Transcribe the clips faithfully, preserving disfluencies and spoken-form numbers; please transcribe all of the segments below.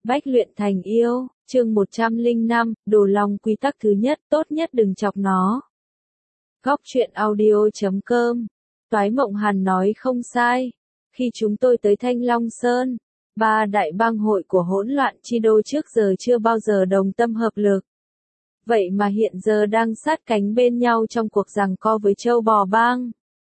Bách luyện thành yêu, chương một trăm lẻ năm, đồ lòng quy tắc thứ nhất, tốt nhất đừng chọc nó. Góc truyện audio chấm com. Toái Mộng Hàn nói không sai. Khi chúng tôi tới Thanh Long Sơn, ba đại bang hội của hỗn loạn chi đô trước giờ chưa bao giờ đồng tâm hợp lực. Vậy mà hiện giờ đang sát cánh bên nhau trong cuộc giằng co với Châu Bò Bang.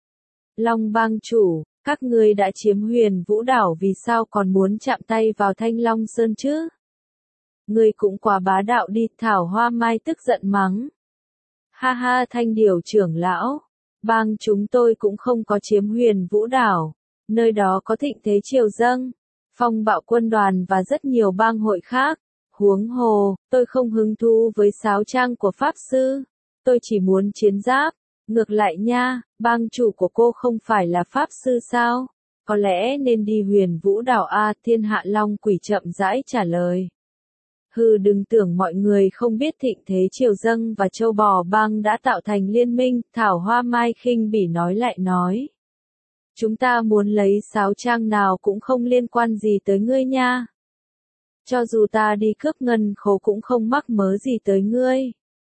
Long Bang chủ, các ngươi đã chiếm Huyền Vũ Đảo, vì sao còn muốn chạm tay vào Thanh Long Sơn chứ? Ngươi cũng quá bá đạo đi, Thảo Hoa Mai tức giận mắng. Ha ha, Thanh Điểu trưởng lão, bang chúng tôi cũng không có chiếm Huyền Vũ Đảo, nơi đó có thịnh thế triều dâng, phong bạo quân đoàn và rất nhiều bang hội khác. Huống hồ, tôi không hứng thú với sáo trang của Pháp Sư, tôi chỉ muốn chiến giáp. Ngược lại nha, bang chủ của cô không phải là Pháp Sư sao? Có lẽ nên đi Huyền Vũ Đảo a, Thiên Hạ Long Quỷ chậm rãi trả lời. Hừ, đừng tưởng mọi người không biết thịnh thế triều dâng và Châu Bò Bang đã tạo thành liên minh, Thảo Hoa Mai khinh bỉ nói lại nói. Chúng ta muốn lấy sáo trang nào cũng không liên quan gì tới ngươi nha. Cho dù ta đi cướp ngân khố cũng không mắc mớ gì tới ngươi.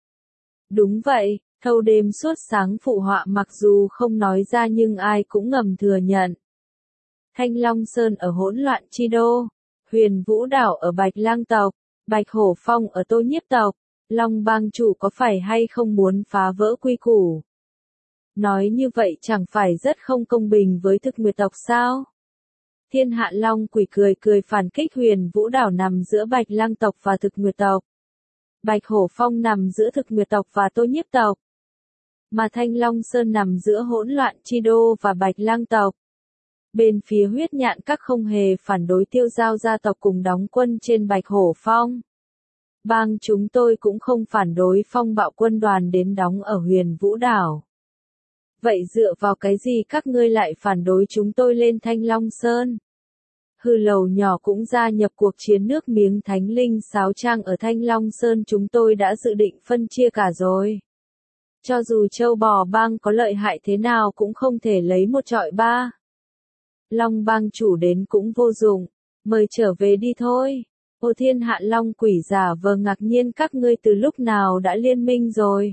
Đúng vậy, thâu đêm suốt sáng phụ họa mặc dù không nói ra nhưng ai cũng ngầm thừa nhận. Thanh Long Sơn ở hỗn loạn chi đô, Huyền Vũ Đảo ở Bạch Lang tộc, Bạch Hổ Phong ở Tô Nhiếp tộc, Long Bang chủ có phải hay không muốn phá vỡ quy củ? Nói như vậy chẳng phải rất không công bình với Thực Nguyệt tộc sao? Thiên Hạ Long Quỷ cười cười phản kích. Huyền Vũ Đảo nằm giữa Bạch Lang tộc và Thực Nguyệt tộc. Bạch Hổ Phong nằm giữa Thực Nguyệt tộc và Tô Nhiếp tộc. Mà Thanh Long Sơn nằm giữa hỗn loạn chi đô và Bạch Lang tộc. Bên phía Huyết Nhạn Các không hề phản đối Tiêu Giao gia tộc cùng đóng quân trên Bạch Hổ Phong. Bang chúng tôi cũng không phản đối phong bạo quân đoàn đến đóng ở Huyền Vũ Đảo. Vậy dựa vào cái gì các ngươi lại phản đối chúng tôi lên Thanh Long Sơn? Hư Lầu nhỏ cũng gia nhập cuộc chiến nước miếng thánh linh sáo trang ở Thanh Long Sơn, chúng tôi đã dự định phân chia cả rồi. Cho dù Châu Bò Bang có lợi hại thế nào cũng không thể lấy một trọi ba. Long Bang chủ đến cũng vô dụng, mời trở về đi thôi. Ô Thiên Hạ Long Quỷ giả vờ ngạc nhiên, các ngươi từ lúc nào đã liên minh rồi?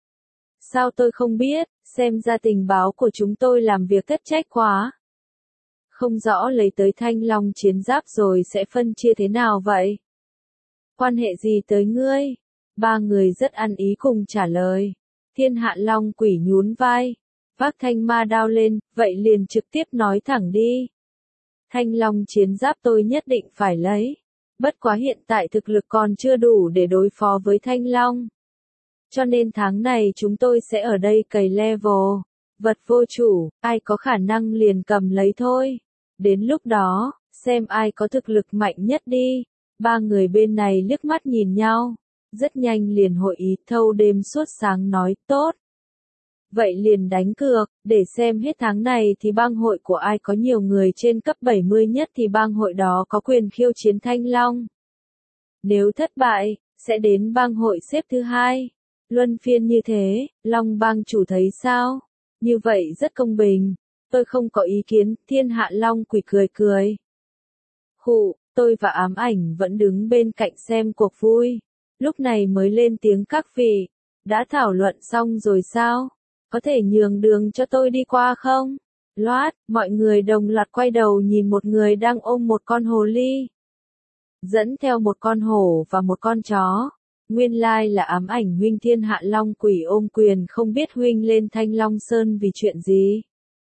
Sao tôi không biết, xem ra tình báo của chúng tôi làm việc thất trách quá. Không rõ lấy tới Thanh Long chiến giáp rồi sẽ phân chia thế nào vậy? Quan hệ gì tới ngươi? Ba người rất ăn ý cùng trả lời. Thiên Hạ Long Quỷ nhún vai, vác thanh ma đao lên, vậy liền trực tiếp nói thẳng đi. Thanh Long chiến giáp tôi nhất định phải lấy. Bất quá hiện tại thực lực còn chưa đủ để đối phó với Thanh Long. Cho nên tháng này chúng tôi sẽ ở đây cày level. Vật vô chủ, ai có khả năng liền cầm lấy thôi. Đến lúc đó, xem ai có thực lực mạnh nhất đi. Ba người bên này liếc mắt nhìn nhau. Rất nhanh liền hội ý. Thâu đêm suốt sáng nói tốt. Vậy liền đánh cược, để xem hết tháng này thì bang hội của ai có nhiều người trên cấp bảy mươi nhất thì bang hội đó có quyền khiêu chiến Thanh Long. Nếu thất bại, sẽ đến bang hội xếp thứ hai. Luân phiên như thế, Long Bang chủ thấy sao? Như vậy rất công bình. Tôi không có ý kiến. Thiên Hạ Long Quỷ cười cười. Khụ, tôi và Ám Ảnh vẫn đứng bên cạnh xem cuộc vui. Lúc này mới lên tiếng, các vị, đã thảo luận xong rồi sao? Có thể nhường đường cho tôi đi qua không? Loát, mọi người đồng loạt quay đầu nhìn một người đang ôm một con hồ ly. Dẫn theo một con hổ và một con chó. Nguyên lai là Ám Ảnh huynh. Thiên Hạ Long Quỷ ôm quyền, không biết huynh lên Thanh Long Sơn vì chuyện gì?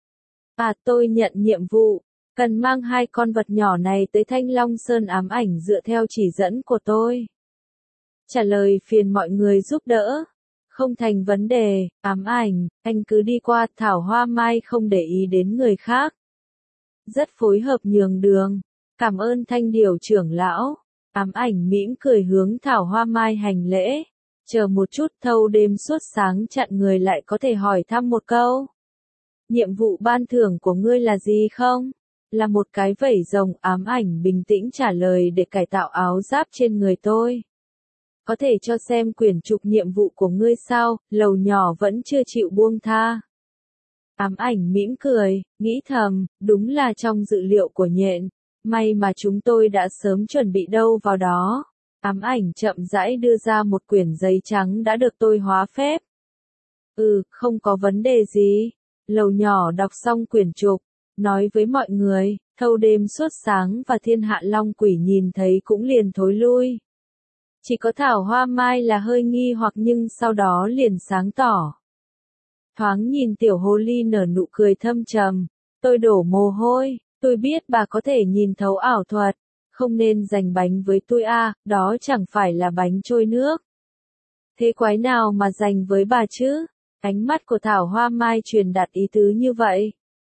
À, tôi nhận nhiệm vụ, cần mang hai con vật nhỏ này tới Thanh Long Sơn. Ám Ảnh dựa theo chỉ dẫn của tôi. Trả lời phiền mọi người giúp đỡ. Không thành vấn đề, Ám Ảnh, anh cứ đi qua. Thảo Hoa Mai không để ý đến người khác. Rất phối hợp nhường đường. Cảm ơn Thanh Điểu trưởng lão. Ám Ảnh mỉm cười hướng Thảo Hoa Mai hành lễ. Chờ một chút, thâu đêm suốt sáng chặn người lại có thể hỏi thăm một câu. Nhiệm vụ ban thưởng của ngươi là gì không? Là một cái vảy rồng. Ám Ảnh bình tĩnh trả lời, để cải tạo áo giáp trên người tôi. Có thể cho xem quyển trục nhiệm vụ của ngươi sao? Lầu nhỏ vẫn chưa chịu buông tha. Ám Ảnh mỉm cười, nghĩ thầm, đúng là trong dự liệu của nhện. May mà chúng tôi đã sớm chuẩn bị đâu vào đó. Ám ảnh chậm rãi đưa ra một quyển giấy trắng đã được tôi hóa phép. Ừ, không có vấn đề gì. Lầu nhỏ đọc xong quyển trục, nói với mọi người, thâu đêm suốt sáng và thiên hạ long quỷ nhìn thấy cũng liền thối lui. Chỉ có Thảo Hoa Mai là hơi nghi hoặc nhưng sau đó liền sáng tỏ. Thoáng nhìn tiểu hồ ly nở nụ cười thâm trầm, tôi đổ mồ hôi, tôi biết bà có thể nhìn thấu ảo thuật, không nên giành bánh với tôi à, đó chẳng phải là bánh trôi nước. Thế quái nào mà giành với bà chứ? Ánh mắt của Thảo Hoa Mai truyền đạt ý tứ như vậy.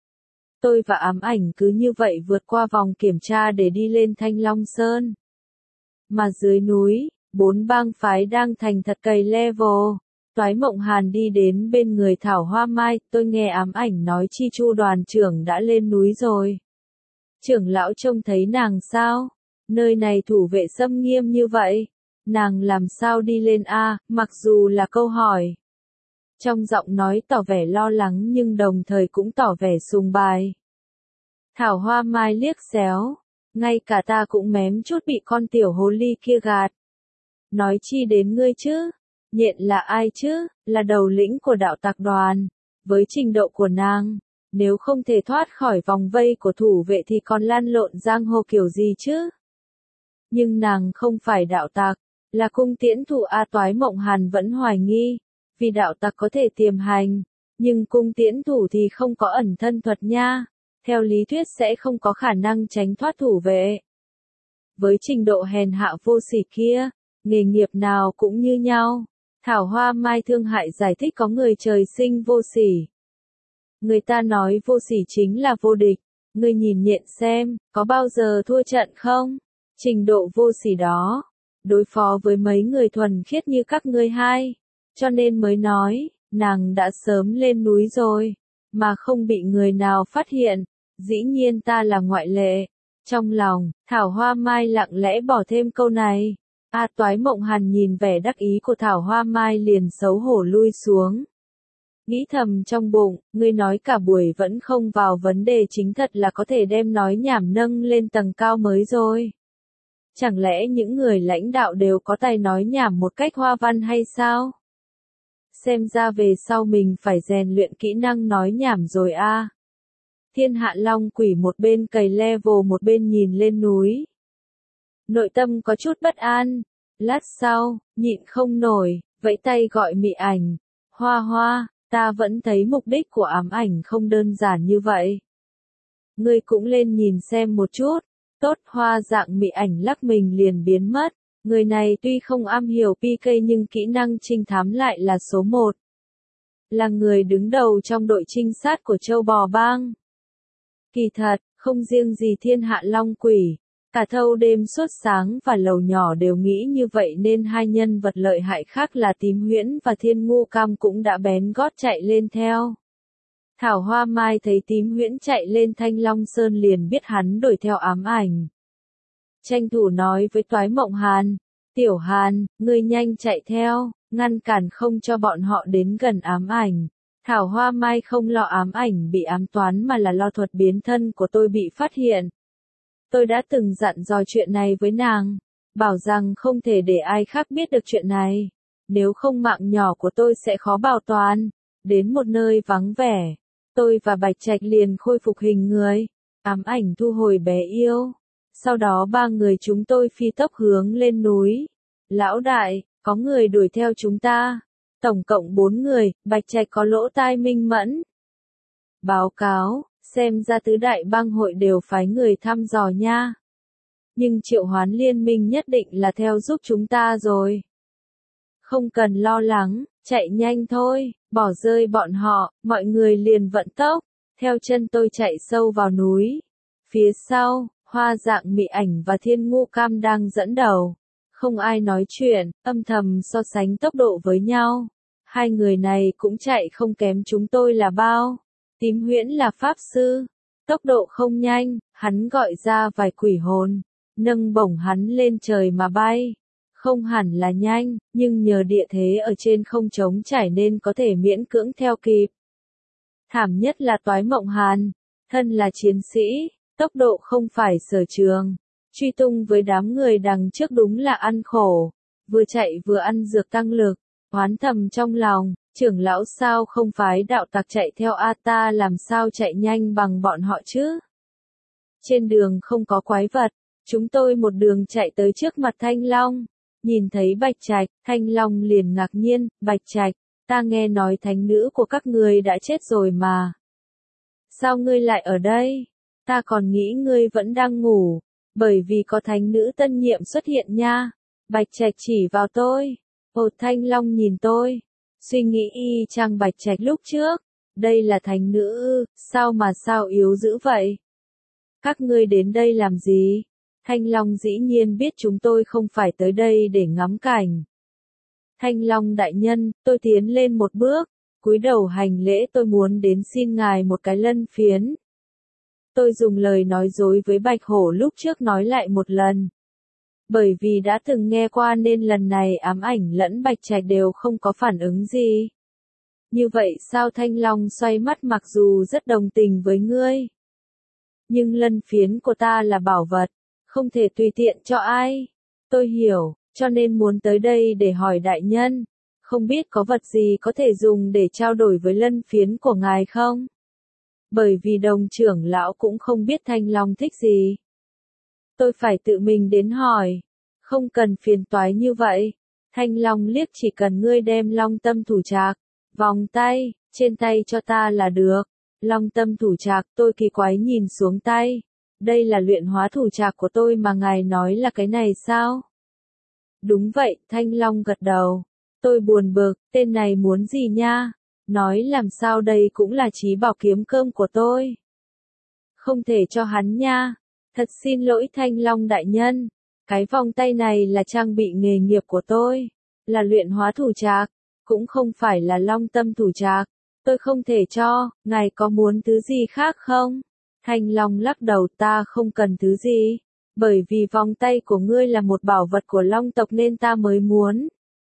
Tôi và ám ảnh cứ như vậy vượt qua vòng kiểm tra để đi lên Thanh Long Sơn. Mà dưới núi, bốn bang phái đang thành thật cày level. Toái Mộng Hàn đi đến bên người Thảo Hoa Mai, tôi nghe ám ảnh nói Chi Chu đoàn trưởng đã lên núi rồi. Trưởng lão trông thấy nàng sao? Nơi này thủ vệ xâm nghiêm như vậy. Nàng làm sao đi lên a? Mặc dù là câu hỏi. Trong giọng nói tỏ vẻ lo lắng nhưng đồng thời cũng tỏ vẻ sùng bài. Thảo Hoa Mai liếc xéo. Ngay cả ta cũng mém chút bị con tiểu hồ ly kia gạt. Nói chi đến ngươi chứ? Nhện là ai chứ? Là đầu lĩnh của đạo tặc đoàn. Với trình độ của nàng, nếu không thể thoát khỏi vòng vây của thủ vệ thì còn lan lộn giang hồ kiểu gì chứ? Nhưng nàng không phải đạo tặc, là cung tiễn thủ A. Toái Mộng Hàn vẫn hoài nghi, vì đạo tặc có thể tiềm hành, nhưng cung tiễn thủ thì không có ẩn thân thuật nha, theo lý thuyết sẽ không có khả năng tránh thoát thủ vệ. Với trình độ hèn hạ vô sỉ kia, nghề nghiệp nào cũng như nhau. Thảo Hoa Mai thương hại giải thích có người trời sinh vô sỉ. Người ta nói vô sỉ chính là vô địch, ngươi nhìn nhện xem, có bao giờ thua trận không? Trình độ vô sỉ đó, đối phó với mấy người thuần khiết như các ngươi hai, cho nên mới nói, nàng đã sớm lên núi rồi, mà không bị người nào phát hiện, dĩ nhiên ta là ngoại lệ. Trong lòng, Thảo Hoa Mai lặng lẽ bỏ thêm câu này. A. Toái Mộng Hàn nhìn vẻ đắc ý của Thảo Hoa Mai liền xấu hổ lui xuống. Nghĩ thầm trong bụng, ngươi nói cả buổi vẫn không vào vấn đề chính thật là có thể đem nói nhảm nâng lên tầng cao mới rồi. Chẳng lẽ những người lãnh đạo đều có tài nói nhảm một cách hoa văn hay sao? Xem ra về sau mình phải rèn luyện kỹ năng nói nhảm rồi a. À. Thiên Hạ Long Quỷ một bên cày level một bên nhìn lên núi. Nội tâm có chút bất an. Lát sau, nhịn không nổi, vẫy tay gọi Mị Ảnh. Hoa Hoa, ta vẫn thấy mục đích của ám ảnh không đơn giản như vậy. Ngươi cũng lên nhìn xem một chút. Tốt, Hoa Dạng Mị Ảnh lắc mình liền biến mất. Người này tuy không am hiểu pê ca nhưng kỹ năng trinh thám lại là số một. Là người đứng đầu trong đội trinh sát của Châu Bò Bang. Kỳ thật, không riêng gì Thiên Hạ Long Quỷ, cả thâu đêm suốt sáng và lầu nhỏ đều nghĩ như vậy nên hai nhân vật lợi hại khác là Tím Huyễn và Thiên Ngu Cam cũng đã bén gót chạy lên theo. Thảo Hoa Mai thấy Tím Huyễn chạy lên Thanh Long Sơn liền biết hắn đuổi theo ám ảnh. Tranh thủ nói với Toái Mộng Hàn, Tiểu Hàn, ngươi nhanh chạy theo, ngăn cản không cho bọn họ đến gần ám ảnh. Thảo Hoa Mai không lo ám ảnh bị ám toán mà là lo thuật biến thân của tôi bị phát hiện. Tôi đã từng dặn dò chuyện này với nàng, bảo rằng không thể để ai khác biết được chuyện này. Nếu không mạng nhỏ của tôi sẽ khó bảo toàn. Đến một nơi vắng vẻ, tôi và Bạch Trạch liền khôi phục hình người. Ám ảnh thu hồi bé yêu. Sau đó ba người chúng tôi phi tốc hướng lên núi. Lão đại, có người đuổi theo chúng ta. Tổng cộng bốn người, Bạch Trạch có lỗ tai minh mẫn. Báo cáo, xem ra tứ đại bang hội đều phái người thăm dò nha. Nhưng triệu hoán liên minh nhất định là theo giúp chúng ta rồi. Không cần lo lắng, chạy nhanh thôi, bỏ rơi bọn họ, mọi người liền vận tốc. Theo chân tôi chạy sâu vào núi. Phía sau, Hoa Dạng Mị Ảnh và Thiên Ngu Cam đang dẫn đầu. Không ai nói chuyện, âm thầm so sánh tốc độ với nhau. Hai người này cũng chạy không kém chúng tôi là bao. Tím Huyễn là pháp sư. Tốc độ không nhanh, hắn gọi ra vài quỷ hồn. Nâng bổng hắn lên trời mà bay. Không hẳn là nhanh, nhưng nhờ địa thế ở trên không trống trải nên có thể miễn cưỡng theo kịp. Thảm nhất là Toái Mộng Hàn. Thân là chiến sĩ, Tốc độ không phải sở trường. Truy tung với đám người đằng trước đúng là ăn khổ. Vừa chạy vừa ăn dược tăng lực. Oán thầm trong lòng, trưởng lão sao không phái đạo tặc chạy theo A ta làm sao chạy nhanh bằng bọn họ chứ? Trên đường không có quái vật. Chúng tôi một đường chạy tới trước mặt Thanh Long. Nhìn thấy Bạch Trạch, Thanh Long liền ngạc nhiên, Bạch Trạch, ta nghe nói thánh nữ của các ngươi đã chết rồi mà. Sao ngươi lại ở đây? Ta còn nghĩ ngươi vẫn đang ngủ, bởi vì có thánh nữ tân nhiệm xuất hiện nha. Bạch Trạch chỉ vào tôi. Ồ, Thanh Long nhìn tôi. Suy nghĩ y chang Bạch Trạch lúc trước. Đây là thánh nữ ư, sao mà sao yếu dữ vậy? Các ngươi đến đây làm gì? Thanh Long dĩ nhiên biết chúng tôi không phải tới đây để ngắm cảnh. Thanh Long đại nhân, tôi tiến lên một bước, cúi đầu hành lễ, tôi muốn đến xin ngài một cái lân phiến. Tôi dùng lời nói dối với Bạch Hổ lúc trước nói lại một lần. Bởi vì đã từng nghe qua nên lần này ám ảnh lẫn Bạch Trạch đều không có phản ứng gì. Như vậy sao? Thanh Long xoay mắt, mặc dù rất đồng tình với ngươi. Nhưng lân phiến của ta là bảo vật, không thể tùy tiện cho ai. Tôi hiểu, cho nên muốn tới đây để hỏi đại nhân, không biết có vật gì có thể dùng để trao đổi với lân phiến của ngài không? Bởi vì đồng trưởng lão cũng không biết Thanh Long thích gì. Tôi phải tự mình đến hỏi, không cần phiền toái như vậy. Thanh Long liếc, chỉ cần ngươi đem Long Tâm thủ trạc, vòng tay, trên tay cho ta là được. Long Tâm thủ trạc, tôi kỳ quái nhìn xuống tay. Đây là luyện hóa thủ trạc của tôi mà ngài nói là cái này sao? Đúng vậy, Thanh Long gật đầu. Tôi buồn bực, tên này muốn gì nha? Nói làm sao đây cũng là trí bảo kiếm cơm của tôi. Không thể cho hắn nha. Thật xin lỗi Thanh Long đại nhân. Cái vòng tay này là trang bị nghề nghiệp của tôi. Là luyện hóa thủ trạc. Cũng không phải là Long Tâm thủ trạc. Tôi không thể cho, ngài có muốn thứ gì khác không? Thanh Long lắc đầu, ta không cần thứ gì. Bởi vì vòng tay của ngươi là một bảo vật của Long tộc nên ta mới muốn.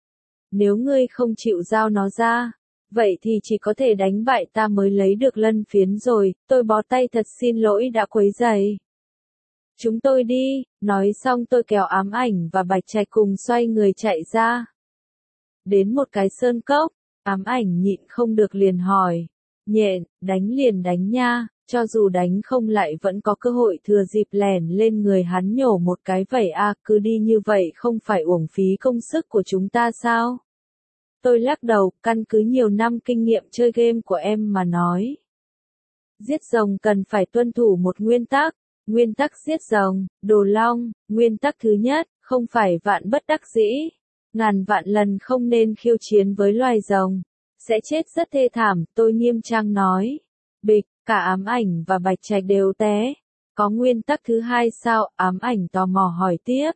Nếu ngươi không chịu giao nó ra, vậy thì chỉ có thể đánh bại ta mới lấy được lân phiến rồi. Tôi bó tay, thật xin lỗi đã quấy rầy. Chúng tôi đi, nói xong tôi kéo ám ảnh và Bạch Trạch cùng xoay người chạy ra. Đến một cái sơn cốc, ám ảnh nhịn không được liền hỏi. Nhện, đánh liền đánh nha, cho dù đánh không lại vẫn có cơ hội thừa dịp lèn lên người hắn nhổ một cái vậy à, cứ đi như vậy không phải uổng phí công sức của chúng ta sao? Tôi lắc đầu, căn cứ nhiều năm kinh nghiệm chơi game của em mà nói. Giết rồng cần phải tuân thủ một nguyên tắc. Nguyên tắc giết rồng, Đồ Long, nguyên tắc thứ nhất, không phải vạn bất đắc dĩ. Ngàn vạn lần không nên khiêu chiến với loài rồng. Sẽ chết rất thê thảm, tôi nghiêm trang nói. Bịch, cả ám ảnh và Bạch Trạch đều té. Có nguyên tắc thứ hai sao? Ám ảnh tò mò hỏi tiếp.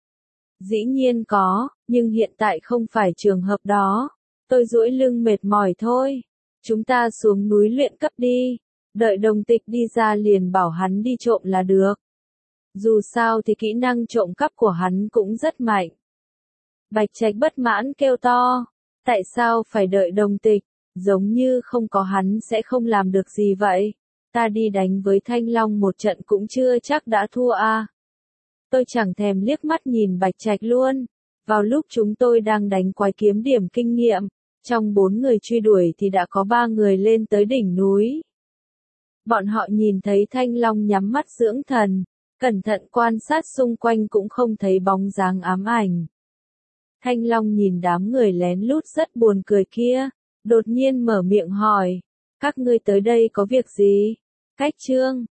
Dĩ nhiên có, nhưng hiện tại không phải trường hợp đó. Tôi duỗi lưng mệt mỏi thôi. Chúng ta xuống núi luyện cấp đi. Đợi đồng tịch đi ra liền bảo hắn đi trộm là được. Dù sao thì kỹ năng trộm cắp của hắn cũng rất mạnh. Bạch Trạch bất mãn kêu to. Tại sao phải đợi đồng tịch? Giống như không có hắn sẽ không làm được gì vậy. Ta đi đánh với Thanh Long một trận cũng chưa chắc đã thua à. Tôi chẳng thèm liếc mắt nhìn Bạch Trạch luôn. Vào lúc chúng tôi đang đánh quái kiếm điểm kinh nghiệm, trong bốn người truy đuổi thì đã có ba người lên tới đỉnh núi. Bọn họ nhìn thấy Thanh Long nhắm mắt dưỡng thần, cẩn thận quan sát xung quanh cũng không thấy bóng dáng ám ảnh. Thanh Long nhìn đám người lén lút rất buồn cười kia, đột nhiên mở miệng hỏi, các ngươi tới đây có việc gì? Cách Trương,